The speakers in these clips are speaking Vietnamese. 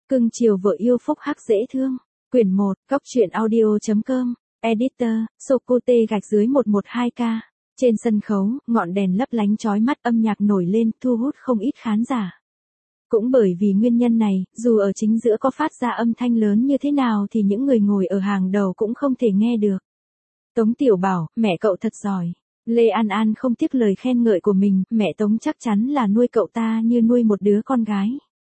Cưng chiều vợ yêu phúc hắc dễ thương. Quyển 1, Góc truyện audio.com. Editor, Sokute gạch dưới 112k. Trên sân khấu, ngọn đèn lấp lánh chói mắt, âm nhạc nổi lên, thu hút không ít khán giả. Cũng bởi vì nguyên nhân này, dù ở chính giữa có phát ra âm thanh lớn như thế nào thì những người ngồi ở hàng đầu cũng không thể nghe được. Tống Tiểu Bảo, mẹ cậu thật giỏi. Lê An An không tiếc lời khen ngợi của mình, mẹ Tống chắc chắn là nuôi cậu ta như nuôi một đứa con gái.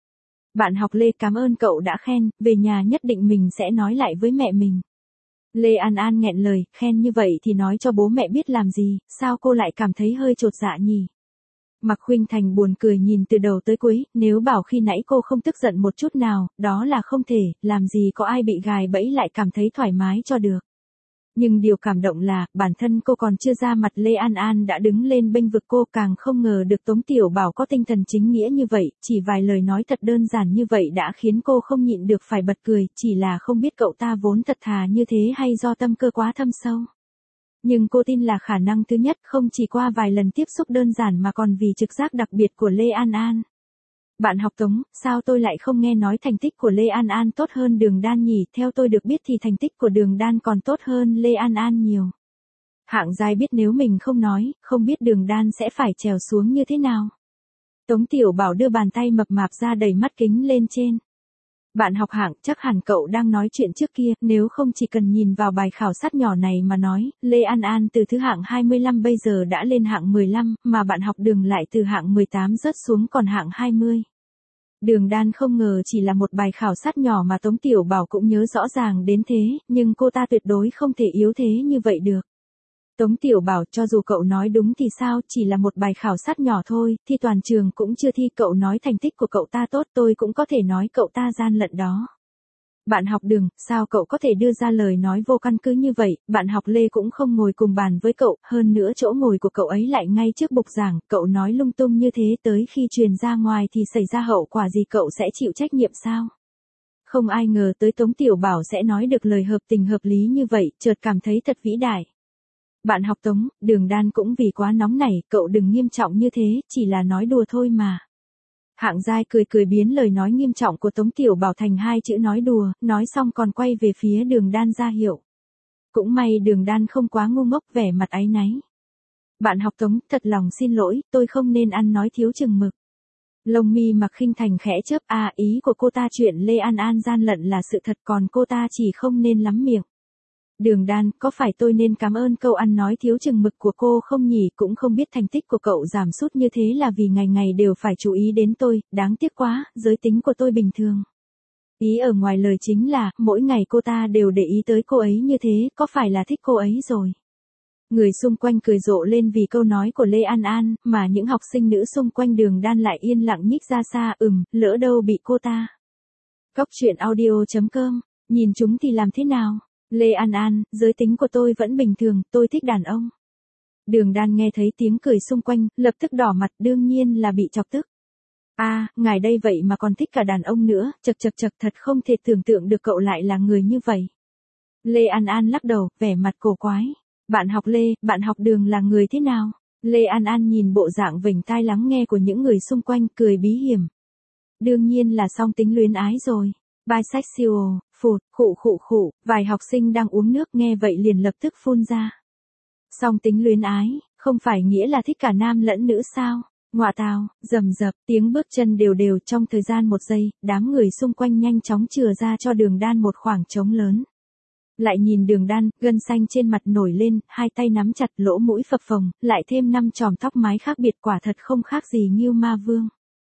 Bạn học Lê cảm ơn cậu đã khen, về nhà nhất định mình sẽ nói lại với mẹ mình. Lê An An nghẹn lời, khen như vậy thì nói cho bố mẹ biết làm gì, sao cô lại cảm thấy hơi chột dạ nhỉ? Mạc Khuynh Thành buồn cười nhìn từ đầu tới cuối, nếu bảo khi nãy cô không tức giận một chút nào, đó là không thể, làm gì có ai bị gài bẫy lại cảm thấy thoải mái cho được. Nhưng điều cảm động là, bản thân cô còn chưa ra mặt Lê An An đã đứng lên bênh vực cô, càng không ngờ được Tống Tiểu Bảo có tinh thần chính nghĩa như vậy, chỉ vài lời nói thật đơn giản như vậy đã khiến cô không nhịn được phải bật cười, chỉ là không biết cậu ta vốn thật thà như thế hay do tâm cơ quá thâm sâu. Nhưng cô tin là khả năng thứ nhất, không chỉ qua vài lần tiếp xúc đơn giản mà còn vì trực giác đặc biệt của Lê An An. Bạn học Tống, sao tôi lại không nghe nói thành tích của Lê An An tốt hơn Đường Đan nhỉ? Theo tôi được biết thì thành tích của Đường Đan còn tốt hơn Lê An An nhiều. Hạng Giai biết nếu mình không nói, không biết Đường Đan sẽ phải trèo xuống như thế nào. Tống Tiểu Bảo đưa bàn tay mập mạp ra đầy mắt kính lên trên. Bạn học Hạng, chắc hẳn cậu đang nói chuyện trước kia, nếu không chỉ cần nhìn vào bài khảo sát nhỏ này mà nói, Lê An An từ thứ hạng 25 bây giờ đã lên hạng 15, mà bạn học Đường lại từ hạng 18 rớt xuống còn hạng 20. Đường Đan không ngờ chỉ là một bài khảo sát nhỏ mà Tống Tiểu Bảo cũng nhớ rõ ràng đến thế, nhưng cô ta tuyệt đối không thể yếu thế như vậy được. Tống Tiểu Bảo, cho dù cậu nói đúng thì sao, chỉ là một bài khảo sát nhỏ thôi, thi toàn trường cũng chưa thi, cậu nói thành tích của cậu ta tốt, tôi cũng có thể nói cậu ta gian lận đó. Bạn học Đường, sao cậu có thể đưa ra lời nói vô căn cứ như vậy, bạn học Lê cũng không ngồi cùng bàn với cậu, hơn nữa chỗ ngồi của cậu ấy lại ngay trước bục giảng, cậu nói lung tung như thế tới khi truyền ra ngoài thì xảy ra hậu quả gì cậu sẽ chịu trách nhiệm sao? Không ai ngờ tới Tống Tiểu Bảo sẽ nói được lời hợp tình hợp lý như vậy, chợt cảm thấy thật vĩ đại. Bạn học Tống, Đường Đan cũng vì quá nóng nảy, cậu đừng nghiêm trọng như thế, chỉ là nói đùa thôi mà. Hạng Giai cười cười biến lời nói nghiêm trọng của Tống Tiểu Bảo thành hai chữ nói đùa, nói xong còn quay về phía Đường Đan ra hiệu. Cũng may Đường Đan không quá ngu ngốc, vẻ mặt áy náy. Bạn học Tống, thật lòng xin lỗi, tôi không nên ăn nói thiếu chừng mực. Lông mi Mạc Khuynh Thành khẽ chớp, ý của cô ta chuyện Lê An An gian lận là sự thật, còn cô ta chỉ không nên lắm miệng. Đường Đan, có phải tôi nên cảm ơn câu ăn nói thiếu chừng mực của cô không nhỉ? Cũng không biết thành tích của cậu giảm sút như thế là vì ngày ngày đều phải chú ý đến tôi, đáng tiếc quá, giới tính của tôi bình thường. Ý ở ngoài lời chính là, mỗi ngày cô ta đều để ý tới cô ấy như thế, có phải là thích cô ấy rồi? Người xung quanh cười rộ lên vì câu nói của Lê An An, mà những học sinh nữ xung quanh Đường Đan lại yên lặng nhích ra xa, lỡ đâu bị cô ta. Góc truyện audio.com, nhìn chúng thì làm thế nào? Lê An An, giới tính của tôi vẫn bình thường, tôi thích đàn ông. Đường Đan nghe thấy tiếng cười xung quanh, lập tức đỏ mặt, đương nhiên là bị chọc tức. Ngài đây vậy mà còn thích cả đàn ông nữa, chật, thật không thể tưởng tượng được cậu lại là người như vậy. Lê An An lắc đầu, vẻ mặt cổ quái. Bạn học Lê, bạn học Đường là người thế nào? Lê An An nhìn bộ dạng vểnh tai lắng nghe của những người xung quanh, cười bí hiểm. Đương nhiên là song tính luyến ái rồi. Bisexual, phụt, khụ, vài học sinh đang uống nước nghe vậy liền lập tức phun ra. Song tính luyến ái, không phải nghĩa là thích cả nam lẫn nữ sao? Ngọa tào, rầm rập, tiếng bước chân đều đều, trong thời gian một giây, đám người xung quanh nhanh chóng chừa ra cho Đường Đan một khoảng trống lớn. Lại nhìn Đường Đan, gân xanh trên mặt nổi lên, hai tay nắm chặt, lỗ mũi phập phồng, lại thêm 5 chòm tóc mái khác biệt, quả thật không khác gì Ngưu Ma Vương.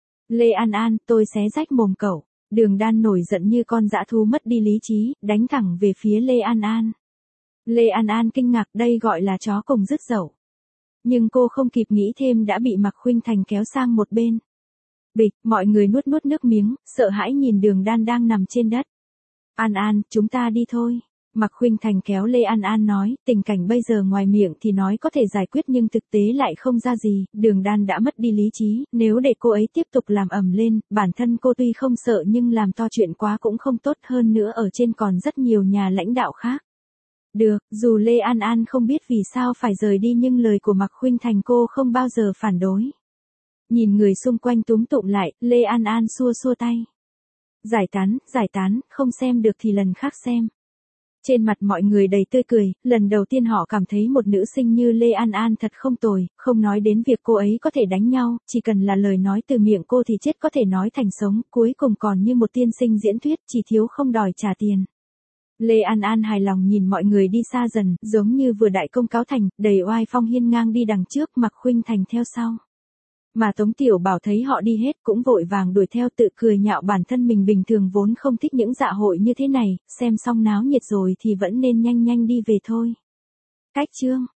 Lê An An, tôi xé rách mồm cậu. Đường Đan nổi giận như con dã thú mất đi lý trí, đánh thẳng về phía Lê An An. Lê An An kinh ngạc, đây gọi là chó cùng rứt dậu. Nhưng cô không kịp nghĩ thêm đã bị Mạc Khuynh Thành kéo sang một bên. Bịch, mọi người nuốt nước miếng, sợ hãi nhìn Đường Đan đang nằm trên đất. An An, chúng ta đi thôi. Mạc Khuynh Thành kéo Lê An An nói, tình cảnh bây giờ ngoài miệng thì nói có thể giải quyết nhưng thực tế lại không ra gì, Đường Đan đã mất đi lý trí, nếu để cô ấy tiếp tục làm ầm lên, bản thân cô tuy không sợ nhưng làm to chuyện quá cũng không tốt, hơn nữa ở trên còn rất nhiều nhà lãnh đạo khác. Được, dù Lê An An không biết vì sao phải rời đi nhưng lời của Mạc Khuynh Thành cô không bao giờ phản đối. Nhìn người xung quanh túm tụm lại, Lê An An xua tay. giải tán, không xem được thì lần khác xem. Trên mặt mọi người đầy tươi cười, lần đầu tiên họ cảm thấy một nữ sinh như Lê An An thật không tồi, không nói đến việc cô ấy có thể đánh nhau, chỉ cần là lời nói từ miệng cô thì chết có thể nói thành sống, cuối cùng còn như một tiên sinh diễn thuyết, chỉ thiếu không đòi trả tiền. Lê An An hài lòng nhìn mọi người đi xa dần, giống như vừa đại công cáo thành, đầy oai phong hiên ngang đi đằng trước, Mạc Khuynh Thành theo sau. Mà Tống Tiểu Bảo thấy họ đi hết cũng vội vàng đuổi theo, tự cười nhạo bản thân mình bình thường vốn không thích những dạ hội như thế này, xem xong náo nhiệt rồi thì vẫn nên nhanh nhanh đi về thôi. Cách chương